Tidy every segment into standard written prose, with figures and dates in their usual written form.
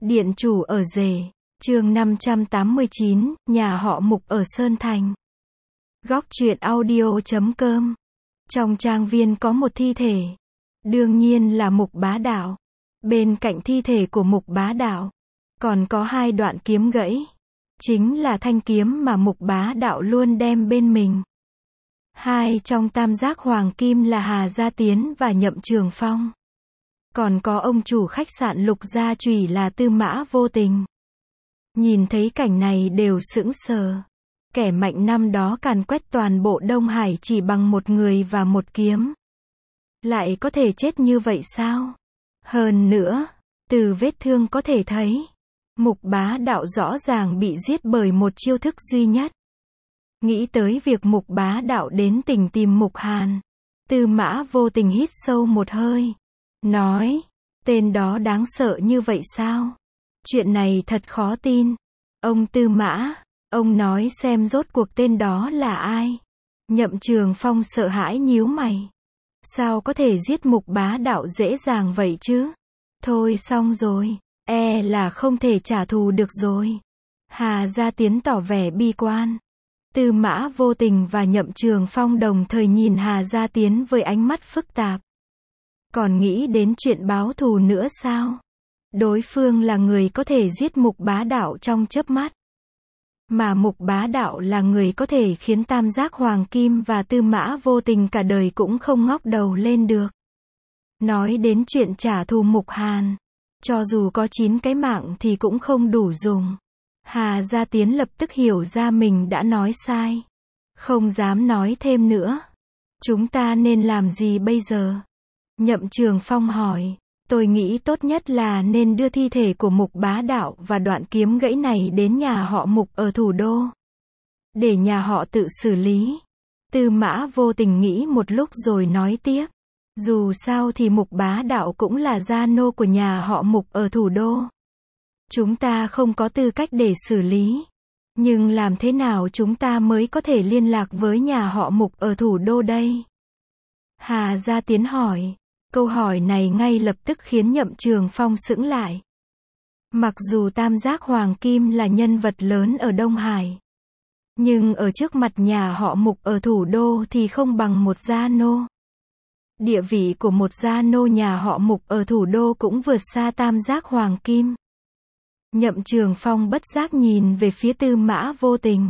Điện chủ ở rể. Chương 589, nhà họ Mục ở Sơn Thành. Góc truyện audio.com. Trong trang viên có một thi thể. Đương nhiên là Mục Bá Đạo. Bên cạnh thi thể của Mục Bá Đạo, còn có hai đoạn kiếm gãy. Chính là thanh kiếm mà Mục Bá Đạo luôn đem bên mình. Hai trong tam giác hoàng kim là Hà Gia Tiến và Nhậm Trường Phong. Còn có ông chủ khách sạn Lục Gia Chủy là Tư Mã Vô Tình. Nhìn thấy cảnh này đều sững sờ. Kẻ mạnh năm đó càn quét toàn bộ Đông Hải chỉ bằng một người và một kiếm. Lại có thể chết như vậy sao? Hơn nữa, từ vết thương có thể thấy, Mục Bá Đạo rõ ràng bị giết bởi một chiêu thức duy nhất. Nghĩ tới việc Mục Bá Đạo đến tỉnh tìm Mục Hàn, Tư Mã Vô Tình hít sâu một hơi, nói, tên đó đáng sợ như vậy sao? Chuyện này thật khó tin. Ông Tư Mã, ông nói xem rốt cuộc tên đó là ai? Nhậm Trường Phong sợ hãi nhíu mày. Sao có thể giết Mục Bá Đạo dễ dàng vậy chứ? Thôi xong rồi, e là không thể trả thù được rồi. Hà Gia Tiến tỏ vẻ bi quan. Tư Mã Vô Tình và Nhậm Trường Phong đồng thời nhìn Hà Gia Tiến với ánh mắt phức tạp. Còn nghĩ đến chuyện báo thù nữa sao? Đối phương là người có thể giết Mục Bá Đạo trong chớp mắt. Mà Mục Bá Đạo là người có thể khiến tam giác hoàng kim và Tư Mã Vô Tình cả đời cũng không ngóc đầu lên được. Nói đến chuyện trả thù Mục Hàn, cho dù có 9 cái mạng thì cũng không đủ dùng. Hà Gia Tiến lập tức hiểu ra mình đã nói sai. Không dám nói thêm nữa. Chúng ta nên làm gì bây giờ? Nhậm Trường Phong hỏi. Tôi nghĩ tốt nhất là nên đưa thi thể của Mục Bá Đạo và đoạn kiếm gãy này đến nhà họ Mục ở thủ đô. Để nhà họ tự xử lý. Tư Mã Vô Tình nghĩ một lúc rồi nói tiếp. Dù sao thì Mục Bá Đạo cũng là gia nô của nhà họ Mục ở thủ đô. Chúng ta không có tư cách để xử lý. Nhưng làm thế nào chúng ta mới có thể liên lạc với nhà họ Mục ở thủ đô đây? Hà Gia Tiến hỏi. Câu hỏi này ngay lập tức khiến Nhậm Trường Phong sững lại. Mặc dù tam giác hoàng kim là nhân vật lớn ở Đông Hải, nhưng ở trước mặt nhà họ Mục ở thủ đô thì không bằng một gia nô. Địa vị của một gia nô nhà họ Mục ở thủ đô cũng vượt xa tam giác hoàng kim. Nhậm Trường Phong bất giác nhìn về phía Tư Mã Vô Tình.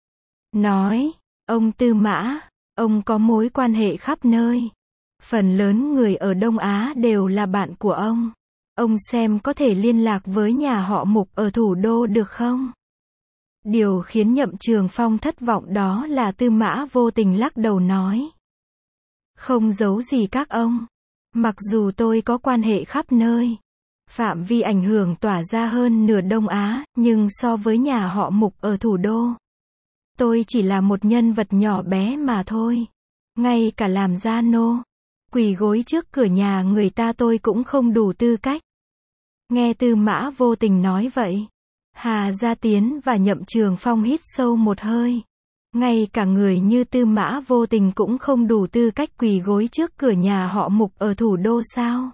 Nói, ông Tư Mã, ông có mối quan hệ khắp nơi. Phần lớn người ở Đông Á đều là bạn của ông. Ông xem có thể liên lạc với nhà họ Mục ở thủ đô được không? Điều khiến Nhậm Trường Phong thất vọng đó là Tư Mã Vô Tình lắc đầu nói. Không giấu gì các ông. Mặc dù tôi có quan hệ khắp nơi, phạm vi ảnh hưởng tỏa ra hơn nửa Đông Á, nhưng so với nhà họ Mục ở thủ đô, tôi chỉ là một nhân vật nhỏ bé mà thôi. Ngay cả làm gia nô, quỳ gối trước cửa nhà người ta tôi cũng không đủ tư cách. Nghe Tư Mã Vô Tình nói vậy, Hà Gia Tiến và Nhậm Trường Phong hít sâu một hơi. Ngay cả người như Tư Mã Vô Tình cũng không đủ tư cách quỳ gối trước cửa nhà họ Mục ở thủ đô sao?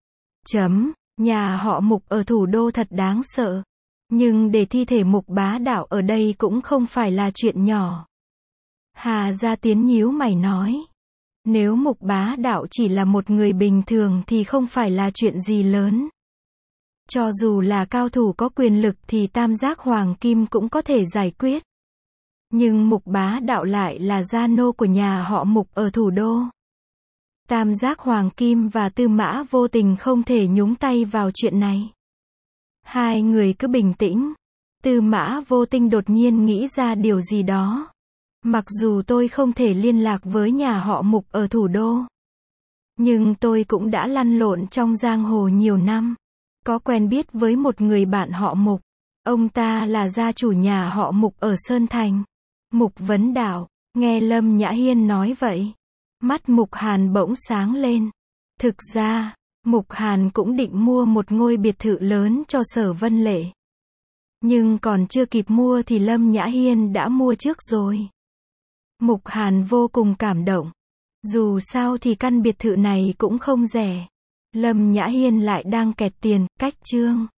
Nhà họ Mục ở thủ đô thật đáng sợ. Nhưng để thi thể Mục Bá Đạo ở đây cũng không phải là chuyện nhỏ. Hà Gia Tiến nhíu mày nói. Nếu Mục Bá Đạo chỉ là một người bình thường thì không phải là chuyện gì lớn. Cho dù là cao thủ có quyền lực thì tam giác hoàng kim cũng có thể giải quyết. Nhưng Mục Bá Đạo lại là gia nô của nhà họ Mục ở thủ đô. Tam giác hoàng kim và Tư Mã Vô Tình không thể nhúng tay vào chuyện này. Hai người cứ bình tĩnh. Tư Mã Vô Tình đột nhiên nghĩ ra điều gì đó. Mặc dù tôi không thể liên lạc với nhà họ Mục ở thủ đô, nhưng tôi cũng đã lăn lộn trong giang hồ nhiều năm. Có quen biết với một người bạn họ Mục. Ông ta là gia chủ nhà họ Mục ở Sơn Thành. Mục Vấn Đạo. Nghe Lâm Nhã Hiên nói vậy, mắt Mục Hàn bỗng sáng lên. Thực ra, Mục Hàn cũng định mua một ngôi biệt thự lớn cho Sở Vân Lệ. Nhưng còn chưa kịp mua thì Lâm Nhã Hiên đã mua trước rồi. Mục Hàn vô cùng cảm động. Dù sao thì căn biệt thự này cũng không rẻ. Lâm Nhã Hiên lại đang kẹt tiền, cách chương.